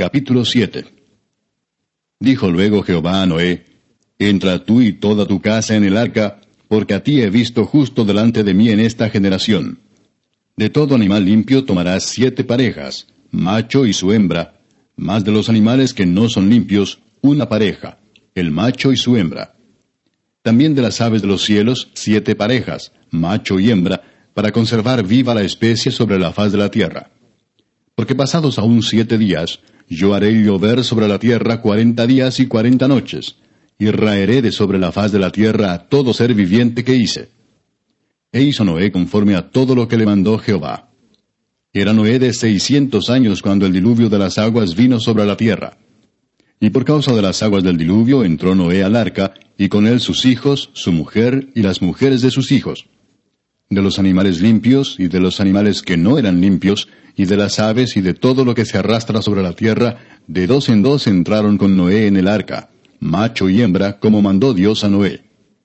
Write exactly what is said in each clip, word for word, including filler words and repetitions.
Capítulo siete. Dijo luego Jehová a Noé: Entra tú y toda tu casa en el arca, porque a ti he visto justo delante de mí en esta generación. De todo animal limpio tomarás siete parejas, macho y su hembra, mas de los animales que no son limpios, una pareja, el macho y su hembra. También de las aves de los cielos, siete parejas, macho y hembra, para conservar viva la especie sobre la faz de la tierra. Porque pasados aún siete días, yo haré llover sobre la tierra cuarenta días y cuarenta noches, y raeré de sobre la faz de la tierra a todo ser viviente que hice. E hizo Noé conforme a todo lo que le mandó Jehová. Era Noé de seiscientos años cuando el diluvio de las aguas vino sobre la tierra. Y por causa de las aguas del diluvio entró Noé al arca, y con él sus hijos, su mujer y las mujeres de sus hijos. De los animales limpios y de los animales que no eran limpios, y de las aves y de todo lo que se arrastra sobre la tierra, de dos en dos entraron con Noé en el arca, macho y hembra, como mandó Dios a Noé.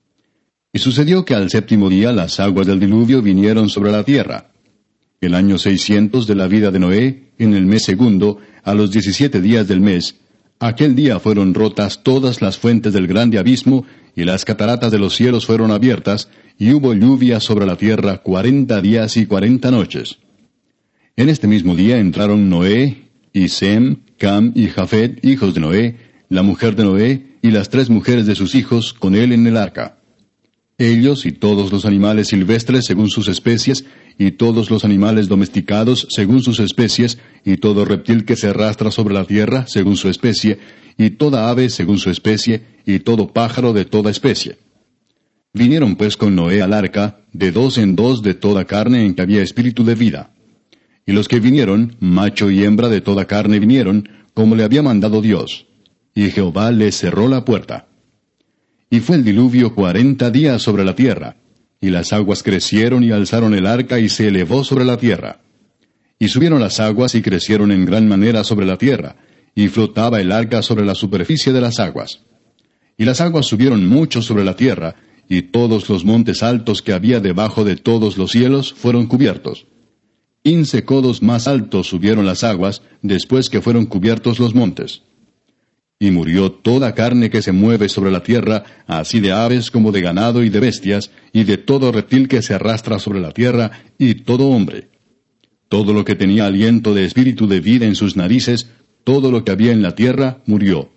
Y sucedió que al séptimo día las aguas del diluvio vinieron sobre la tierra. El año seiscientos de la vida de Noé, en el mes segundo, a los diecisiete días del mes, aquel día fueron rotas todas las fuentes del grande abismo, y las cataratas de los cielos fueron abiertas, y hubo lluvia sobre la tierra cuarenta días y cuarenta noches. En este mismo día entraron Noé, y Sem, Cam y Jafet, hijos de Noé, la mujer de Noé, y las tres mujeres de sus hijos, con él en el arca. Ellos y todos los animales silvestres según sus especies, y todos los animales domesticados según sus especies, y todo reptil que se arrastra sobre la tierra según su especie, y toda ave según su especie, y todo pájaro de toda especie. Vinieron pues con Noé al arca, de dos en dos de toda carne en que había espíritu de vida. Y los que vinieron, macho y hembra de toda carne vinieron, como le había mandado Dios. Y Jehová les cerró la puerta. Y fue el diluvio cuarenta días sobre la tierra, y las aguas crecieron y alzaron el arca y se elevó sobre la tierra. Y subieron las aguas y crecieron en gran manera sobre la tierra, y flotaba el arca sobre la superficie de las aguas. Y las aguas subieron mucho sobre la tierra, y todos los montes altos que había debajo de todos los cielos fueron cubiertos. Quince codos más altos subieron las aguas, después que fueron cubiertos los montes. Y murió toda carne que se mueve sobre la tierra, así de aves como de ganado y de bestias, y de todo reptil que se arrastra sobre la tierra, y todo hombre. Todo lo que tenía aliento de espíritu de vida en sus narices, todo lo que había en la tierra, murió.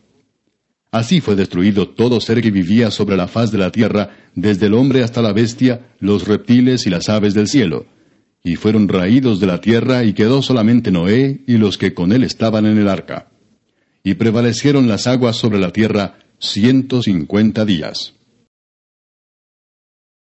Así fue destruido todo ser que vivía sobre la faz de la tierra, desde el hombre hasta la bestia, los reptiles y las aves del cielo. Y fueron raídos de la tierra, y quedó solamente Noé y los que con él estaban en el arca. Y prevalecieron las aguas sobre la tierra ciento cincuenta días.